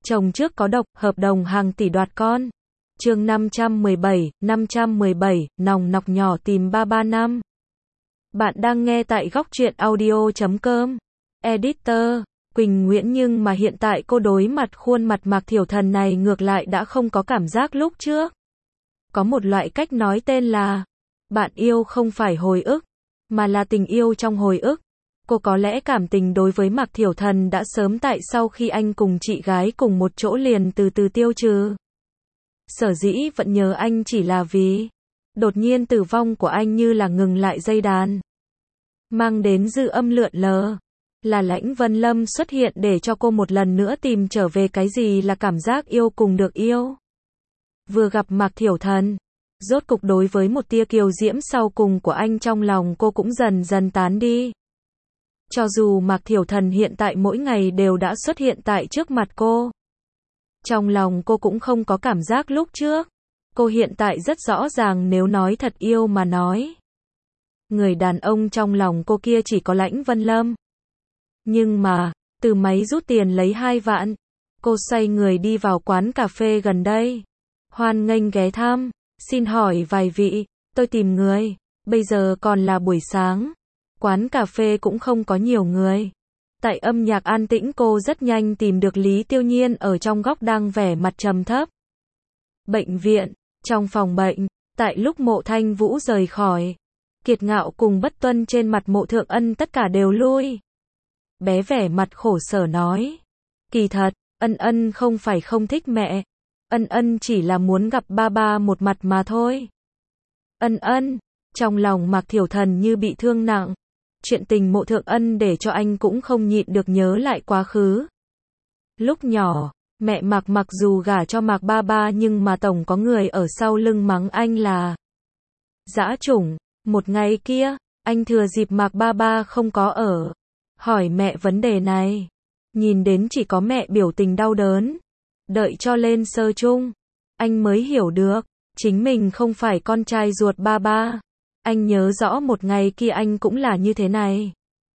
Chồng trước có độc, hợp đồng hàng tỷ đoạt con. Chương 517, nòng nọc nhỏ tìm ba ba năm. Bạn đang nghe tại góc truyện audio.com. Editor, Quỳnh Nguyễn, nhưng mà hiện tại cô đối mặt khuôn mặt Mạc Thiểu Thần này ngược lại đã không có cảm giác lúc trước. Có một loại cách nói tên là bạn yêu không phải hồi ức, mà là tình yêu trong hồi ức. Cô có lẽ cảm tình đối với Mạc Thiểu Thần đã sớm tại sau khi anh cùng chị gái cùng một chỗ liền từ từ tiêu trừ. Sở dĩ vẫn nhớ anh chỉ là vì đột nhiên tử vong của anh như là ngừng lại dây đàn, mang đến dư âm lượn lờ. Là Lãnh Vân Lâm xuất hiện để cho cô một lần nữa tìm trở về cái gì là cảm giác yêu cùng được yêu. Vừa gặp Mạc Thiểu Thần, rốt cục đối với một tia kiều diễm sau cùng của anh trong lòng cô cũng dần dần tán đi. Cho dù Mạc Thiểu Thần hiện tại mỗi ngày đều đã xuất hiện tại trước mặt cô, trong lòng cô cũng không có cảm giác lúc trước. Cô hiện tại rất rõ ràng nếu nói thật yêu mà nói, người đàn ông trong lòng cô kia chỉ có Lãnh Vân Lâm. Nhưng mà, từ máy rút tiền lấy 2 vạn, cô xoay người đi vào quán cà phê gần đây. Hoan nghênh ghé thăm, xin hỏi vài vị, tôi tìm người, bây giờ còn là buổi sáng. Quán cà phê cũng không có nhiều người. Tại âm nhạc an tĩnh cô rất nhanh tìm được Lý Tiêu Nhiên ở trong góc đang vẻ mặt trầm thấp. Bệnh viện, trong phòng bệnh, tại lúc Mộ Thanh Vũ rời khỏi, kiệt ngạo cùng bất tuân trên mặt Mộ Thượng Ân tất cả đều lui. Bé vẻ mặt khổ sở nói, kỳ thật, Ân Ân không phải không thích mẹ, Ân Ân chỉ là muốn gặp ba ba một mặt mà thôi. Ân Ân, trong lòng Mạc Thiểu Thần như bị thương nặng. Chuyện tình Mộ Thượng Ân để cho anh cũng không nhịn được nhớ lại quá khứ. Lúc nhỏ, mẹ Mạc mặc dù gả cho Mạc ba ba nhưng mà tổng có người ở sau lưng mắng anh là dã chủng. Một ngày kia, anh thừa dịp Mạc ba ba không có ở, hỏi mẹ vấn đề này. Nhìn đến chỉ có mẹ biểu tình đau đớn. Đợi cho lên sơ chung, anh mới hiểu được, chính mình không phải con trai ruột ba ba. Anh nhớ rõ một ngày kia anh cũng là như thế này.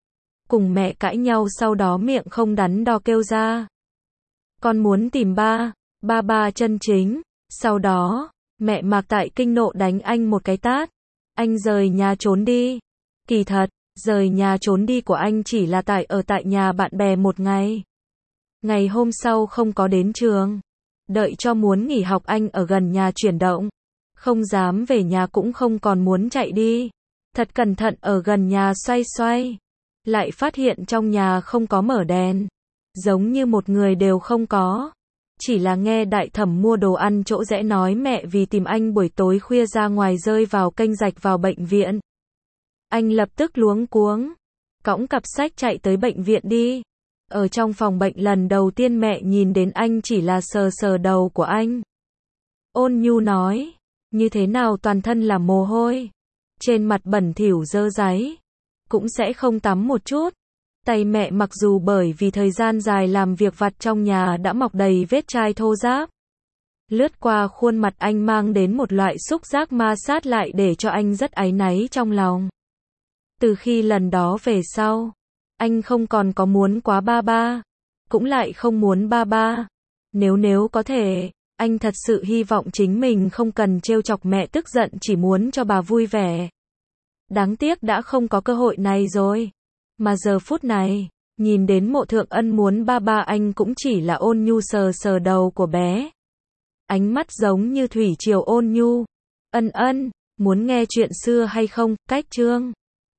Cùng mẹ cãi nhau sau đó miệng không đắn đo kêu ra, con muốn tìm ba ba chân chính. Sau đó, mẹ Mạc tại kinh nộ đánh anh một cái tát. Anh rời nhà trốn đi. Kỳ thật, rời nhà trốn đi của anh chỉ là ở tại nhà bạn bè một ngày. Ngày hôm sau không có đến trường. Đợi cho muốn nghỉ học anh ở gần nhà chuyển động. Không dám về nhà cũng không còn muốn chạy đi. Thật cẩn thận ở gần nhà xoay xoay. Lại phát hiện trong nhà không có mở đèn. Giống như một người đều không có. Chỉ là nghe đại thẩm mua đồ ăn chỗ rẽ nói mẹ vì tìm anh buổi tối khuya ra ngoài rơi vào kênh rạch vào bệnh viện. Anh lập tức luống cuống, cõng cặp sách chạy tới bệnh viện đi. Ở trong phòng bệnh lần đầu tiên mẹ nhìn đến anh chỉ là sờ sờ đầu của anh. Ôn nhu nói, như thế nào toàn thân là mồ hôi, trên mặt bẩn thỉu dơ dáy, cũng sẽ không tắm một chút. Tay mẹ mặc dù bởi vì thời gian dài làm việc vặt trong nhà đã mọc đầy vết chai thô ráp. Lướt qua khuôn mặt anh mang đến một loại xúc giác ma sát lại để cho anh rất áy náy trong lòng. Từ khi lần đó về sau, anh không còn có muốn quá ba ba, cũng lại không muốn ba ba. Nếu có thể, anh thật sự hy vọng chính mình không cần trêu chọc mẹ tức giận, chỉ muốn cho bà vui vẻ. Đáng tiếc đã không có cơ hội này rồi. Mà giờ phút này, nhìn đến Mộ Thượng Ân muốn ba ba anh cũng chỉ là ôn nhu sờ sờ đầu của bé. Ánh mắt giống như thủy triều ôn nhu. Ân Ân, muốn nghe chuyện xưa hay không? Cách chương